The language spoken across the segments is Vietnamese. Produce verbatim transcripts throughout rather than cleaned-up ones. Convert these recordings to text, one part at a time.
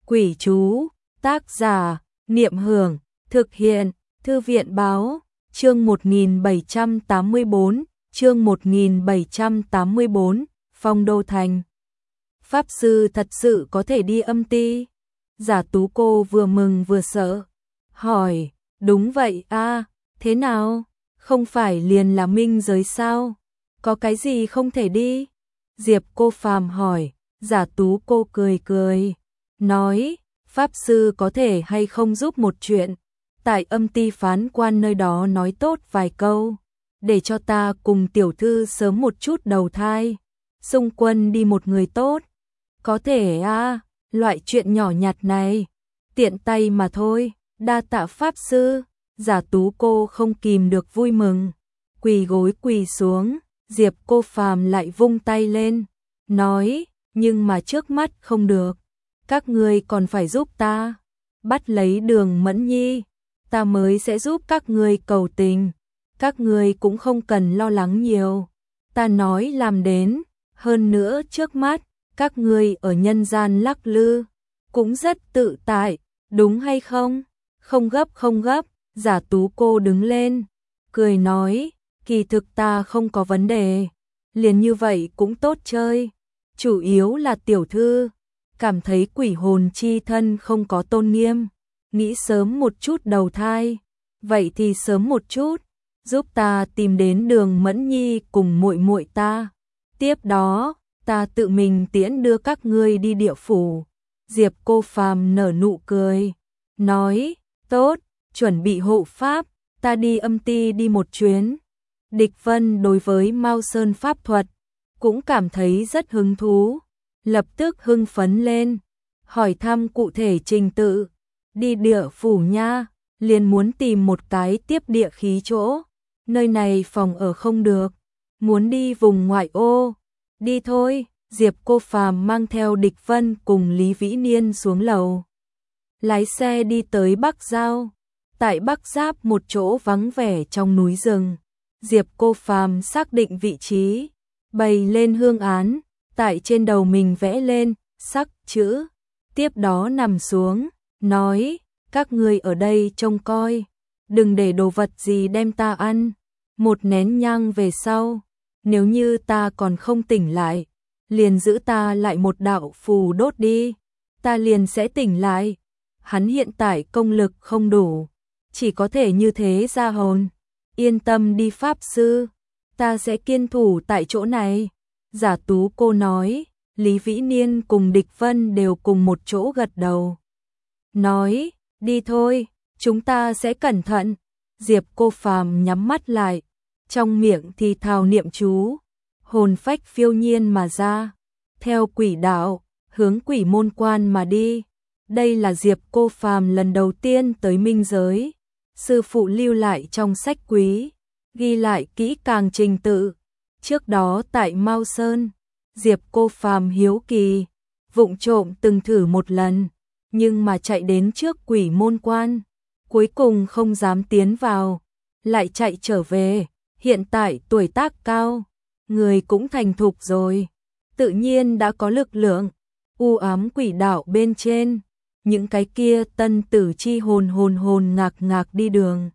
Quỷ chú, tác giả, Niệm Hưởng, thực hiện, Thư viện báo, chương một nghìn bảy trăm tám mươi bốn, chương một nghìn bảy trăm tám mươi bốn, Phong Đô Thành. Pháp sư thật sự có thể đi âm ti? Giả Tú cô vừa mừng vừa sợ, hỏi, đúng vậy a, thế nào? Không phải liền là minh giới sao? Có cái gì không thể đi? Diệp Cô Phàm hỏi. Giả Tú cô cười cười, nói, Pháp sư có thể hay không giúp một chuyện, tại âm ti phán quan nơi đó nói tốt vài câu, để cho ta cùng tiểu thư sớm một chút đầu thai, xung quân đi một người tốt. Có thể a, loại chuyện nhỏ nhặt này, tiện tay mà thôi, đa tạ Pháp sư. Giả Tú cô không kìm được vui mừng, quỳ gối quỳ xuống. Diệp Cô Phàm lại vung tay lên, nói, nhưng mà trước mắt không được, các ngươi còn phải giúp ta bắt lấy Đường Mẫn Nhi, ta mới sẽ giúp các ngươi cầu tình, các ngươi cũng không cần lo lắng nhiều, ta nói làm đến, hơn nữa trước mắt, các ngươi ở nhân gian lắc lư, cũng rất tự tại, đúng hay không? Không gấp không gấp. Giả Tú cô đứng lên, cười nói, kỳ thực ta không có vấn đề, liền như vậy cũng tốt chơi, chủ yếu là tiểu thư cảm thấy quỷ hồn chi thân không có tôn nghiêm, nghĩ sớm một chút đầu thai, vậy thì sớm một chút, giúp ta tìm đến Đường Mẫn Nhi cùng muội muội ta, tiếp đó, ta tự mình tiễn đưa các ngươi đi địa phủ. Diệp Cô Phàm nở nụ cười, nói, tốt, chuẩn bị hộ pháp, ta đi âm ti đi một chuyến. Địch Vân đối với Mao Sơn pháp thuật cũng cảm thấy rất hứng thú, lập tức hưng phấn lên, hỏi thăm cụ thể trình tự. Đi địa phủ nha, liền muốn tìm một cái tiếp địa khí chỗ, nơi này phòng ở không được, muốn đi vùng ngoại ô. Đi thôi. Diệp Cô Phàm mang theo Địch Vân cùng Lý Vĩ Niên xuống lầu, lái xe đi tới Bắc Giao. Tại Bắc Giáp một chỗ vắng vẻ trong núi rừng, Diệp Cô Phàm xác định vị trí, bày lên hương án, tại trên đầu mình vẽ lên sắc chữ, tiếp đó nằm xuống, nói, các ngươi ở đây trông coi, đừng để đồ vật gì đem ta ăn. Một nén nhang về sau, nếu như ta còn không tỉnh lại, liền giữ ta lại một đạo phù đốt đi, ta liền sẽ tỉnh lại. Hắn hiện tại công lực không đủ, chỉ có thể như thế ra hồn. Yên tâm đi Pháp sư, ta sẽ kiên thủ tại chỗ này. Giả Tú cô nói. Lý Vĩ Niên cùng Địch Vân đều cùng một chỗ gật đầu, nói, đi thôi, chúng ta sẽ cẩn thận. Diệp Cô Phàm nhắm mắt lại, trong miệng thì thào niệm chú, hồn phách phiêu nhiên mà ra, theo quỷ đạo, hướng quỷ môn quan mà đi. Đây là Diệp Cô Phàm lần đầu tiên tới minh giới, sư phụ lưu lại trong sách quý, ghi lại kỹ càng trình tự. Trước đó tại Mao Sơn, Diệp Cô Phàm hiếu kỳ, vụng trộm từng thử một lần, nhưng mà chạy đến trước quỷ môn quan, cuối cùng không dám tiến vào, lại chạy trở về. Hiện tại tuổi tác cao, người cũng thành thục rồi, tự nhiên đã có lực lượng. U ám quỷ đạo bên trên, những cái kia tân tử chi hồn hồn hồn ngạc ngạc đi đường,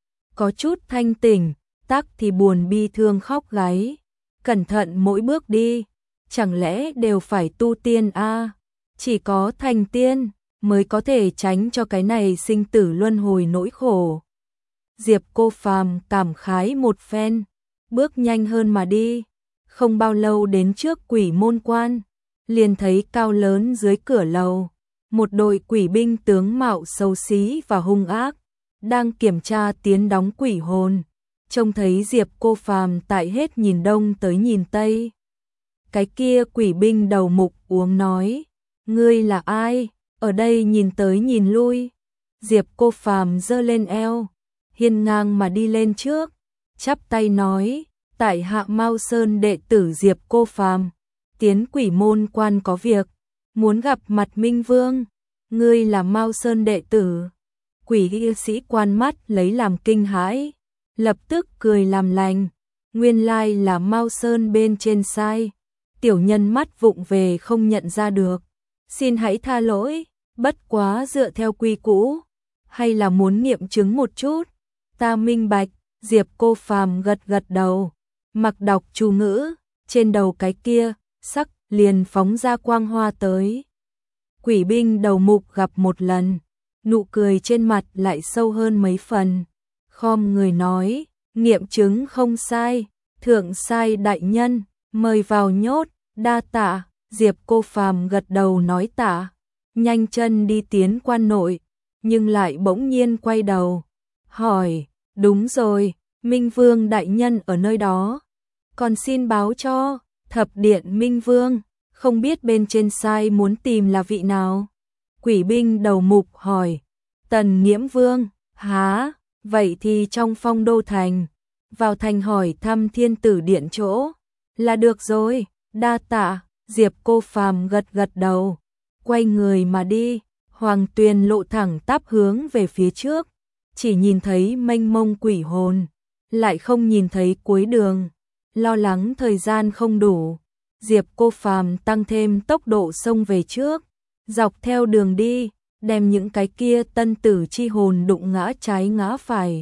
có chút thanh tỉnh, tắc thì buồn bi thương khóc gáy. Cẩn thận mỗi bước đi, chẳng lẽ đều phải tu tiên a? À? Chỉ có thành tiên mới có thể tránh cho cái này sinh tử luân hồi nỗi khổ. Diệp Cô Phàm cảm khái một phen, bước nhanh hơn mà đi, không bao lâu đến trước quỷ môn quan, liền thấy cao lớn dưới cửa lầu, một đội quỷ binh tướng mạo xấu xí và hung ác, đang kiểm tra tiến đóng quỷ hồn. Trông thấy Diệp Cô Phàm tại hết nhìn đông tới nhìn tây. Cái kia quỷ binh đầu mục uống nói, ngươi là ai, ở đây nhìn tới nhìn lui. Diệp Cô Phàm giơ lên eo, hiên ngang mà đi lên trước, chắp tay nói, tại hạ Mao Sơn đệ tử Diệp Cô Phàm, tiến quỷ môn quan có việc, muốn gặp mặt Minh Vương. Ngươi là Mao Sơn đệ tử? Quỷ y sĩ quan mắt lấy làm kinh hãi, lập tức cười làm lành, nguyên lai là Mao Sơn bên trên sai, tiểu nhân mắt vụng về không nhận ra được, xin hãy tha lỗi. bất quá dựa theo quy cũ, hay là muốn nghiệm chứng một chút. Ta minh bạch, Diệp Cô Phàm gật gật đầu, mặc đọc chú ngữ, trên đầu cái kia, sắc liền phóng ra quang hoa tới. Quỷ binh đầu mục gặp một lần, nụ cười trên mặt lại sâu hơn mấy phần, khom người nói, nghiệm chứng không sai, thượng sai đại nhân, mời vào nhốt, đa tạ. Diệp Cô Phàm gật đầu nói tạ, nhanh chân đi tiến quan nội, nhưng lại bỗng nhiên quay đầu, hỏi, đúng rồi, Minh Vương đại nhân ở nơi đó, còn xin báo cho, thập điện Minh Vương, không biết bên trên sai muốn tìm là vị nào. Quỷ binh đầu mục hỏi, Tần Nghiễm Vương, há, vậy thì trong Phong Đô Thành, vào thành hỏi thăm Thiên Tử Điện chỗ, là được rồi, đa tạ. Diệp Cô Phàm gật gật đầu, quay người mà đi, Hoàng Tuyền lộ thẳng tắp hướng về phía trước, chỉ nhìn thấy mênh mông quỷ hồn, lại không nhìn thấy cuối đường, lo lắng thời gian không đủ, Diệp Cô Phàm tăng thêm tốc độ xông về trước, dọc theo đường đi, đem những cái kia tân tử chi hồn đụng ngã trái ngã phải.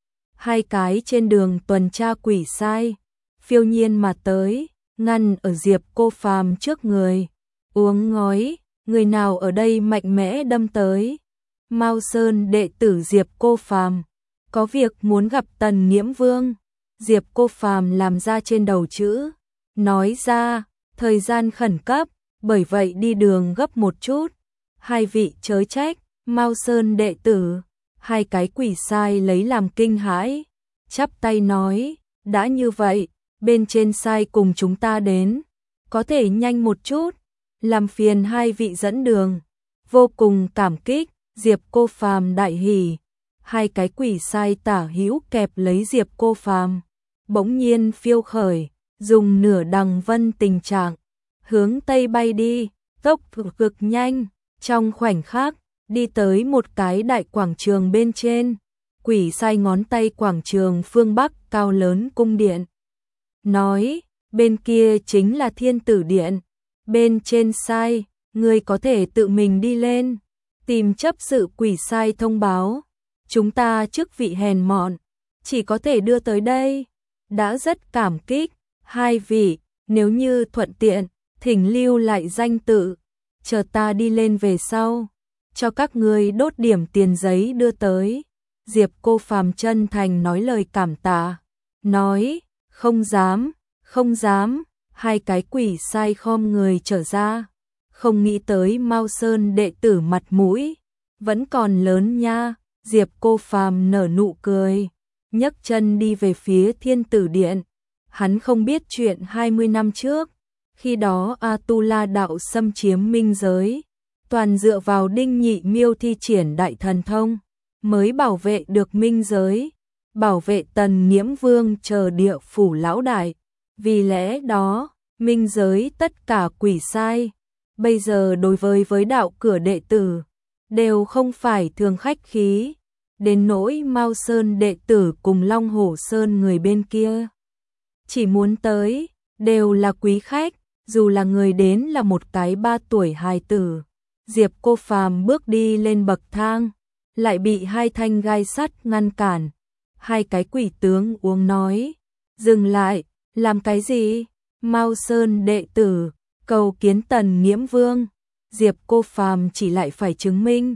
Hai cái trên đường tuần tra quỷ sai, phiêu nhiên mà tới, ngăn ở Diệp Cô Phàm trước người, uống ngói, người nào ở đây mạnh mẽ đâm tới. Mao Sơn đệ tử Diệp Cô Phàm, có việc muốn gặp Tần Nghiễm Vương. Diệp Cô Phàm làm ra trên đầu chữ, nói ra, thời gian khẩn cấp, bởi vậy đi đường gấp một chút. Hai vị chớ trách, Mao Sơn đệ tử, hai cái quỷ sai lấy làm kinh hãi, chắp tay nói, đã như vậy, bên trên sai cùng chúng ta đến, có thể nhanh một chút, làm phiền hai vị dẫn đường, vô cùng cảm kích. Diệp Cô Phàm đại hỉ, hai cái quỷ sai tả hữu kẹp lấy Diệp Cô Phàm, bỗng nhiên phiêu khởi, dùng nửa đằng vân tình trạng, hướng tây bay đi, tốc độ cực nhanh, trong khoảnh khắc, đi tới một cái đại quảng trường bên trên, quỷ sai ngón tay quảng trường phương Bắc cao lớn cung điện, nói, bên kia chính là Thiên Tử Điện, bên trên sai, người có thể tự mình đi lên. Tìm chấp sự quỷ sai thông báo, chúng ta chức vị hèn mọn, chỉ có thể đưa tới đây, đã rất cảm kích, hai vị, nếu như thuận tiện, thỉnh lưu lại danh tự, chờ ta đi lên về sau, cho các người đốt điểm tiền giấy đưa tới. Diệp Cô Phàm chân thành nói lời cảm tạ, nói, không dám, không dám, hai cái quỷ sai khom người trở ra. Không nghĩ tới Mao Sơn đệ tử mặt mũi vẫn còn lớn nha. Diệp Cô Phàm nở nụ cười, nhấc chân đi về phía Thiên Tử Điện. Hắn không biết chuyện hai mươi năm trước, khi đó Atula đạo xâm chiếm minh giới, toàn dựa vào Đinh Nhị Miêu thi triển đại thần thông mới bảo vệ được minh giới, bảo vệ Tần Nghiễm Vương chờ địa phủ lão đại. Vì lẽ đó, minh giới tất cả quỷ sai bây giờ đối với với đạo cửa đệ tử, đều không phải thường khách khí, đến nỗi Mao Sơn đệ tử cùng Long Hổ Sơn người bên kia. Chỉ muốn tới, đều là quý khách, dù là người đến là một cái ba tuổi hài tử. Diệp Cô Phàm bước đi lên bậc thang, lại bị hai thanh gai sắt ngăn cản. Hai cái quỷ tướng uống nói, dừng lại, làm cái gì? Mao Sơn đệ tử cầu kiến Tần Nghiễm Vương. Diệp Cô Phàm chỉ lại phải chứng minh.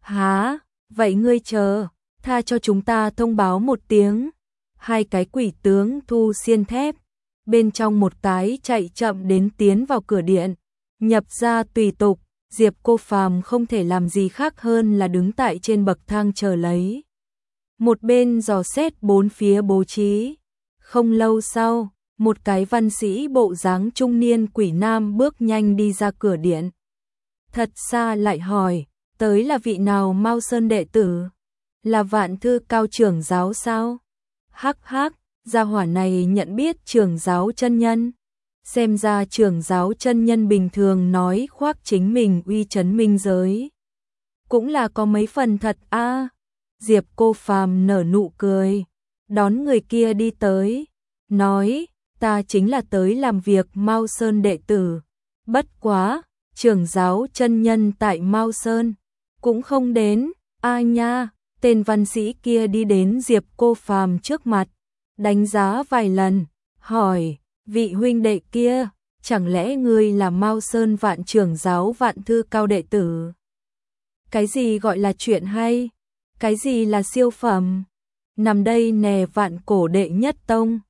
Há, vậy ngươi chờ, tha cho chúng ta thông báo một tiếng. Hai cái quỷ tướng thu xiên thép, bên trong một cái chạy chậm đến tiến vào cửa điện, nhập ra tùy tục. Diệp Cô Phàm không thể làm gì khác hơn là đứng tại trên bậc thang chờ lấy. Một bên dò xét bốn phía bố trí. Không lâu sau, một cái văn sĩ bộ dáng trung niên quỷ nam bước nhanh đi ra cửa điện. Thật xa lại hỏi, tới là vị nào Mao Sơn đệ tử? Là Vạn Thư Cao trưởng giáo sao? Hắc hắc, gia hỏa này nhận biết trưởng giáo chân nhân. Xem ra trưởng giáo chân nhân bình thường nói khoác chính mình uy chấn minh giới. Cũng là có mấy phần thật a. À. Diệp Cô Phàm nở nụ cười, đón người kia đi tới, nói, ta chính là tới làm việc Mao Sơn đệ tử. Bất quá, trưởng giáo chân nhân tại Mao Sơn, cũng không đến. A nha, tên văn sĩ kia đi đến Diệp Cô Phàm trước mặt, đánh giá vài lần, hỏi, vị huynh đệ kia, chẳng lẽ ngươi là Mao Sơn Vạn trưởng giáo Vạn Thư Cao đệ tử? Cái gì gọi là chuyện hay? Cái gì là siêu phẩm? Nằm đây nè Vạn Cổ đệ nhất tông.